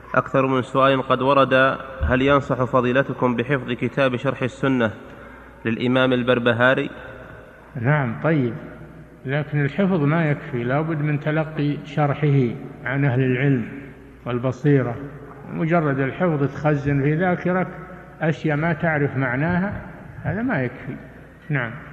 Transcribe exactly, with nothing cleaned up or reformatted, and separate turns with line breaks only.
أكثر من سؤال قد ورد: هل ينصح فضيلتكم بحفظ كتاب شرح السنة للإمام البربهاري؟
نعم، طيب، لكن الحفظ ما يكفي، لا بد من تلقي شرحه عن أهل العلم والبصيرة. مجرد الحفظ تخزن في ذاكرك أشياء ما تعرف معناها، هذا ما يكفي. نعم.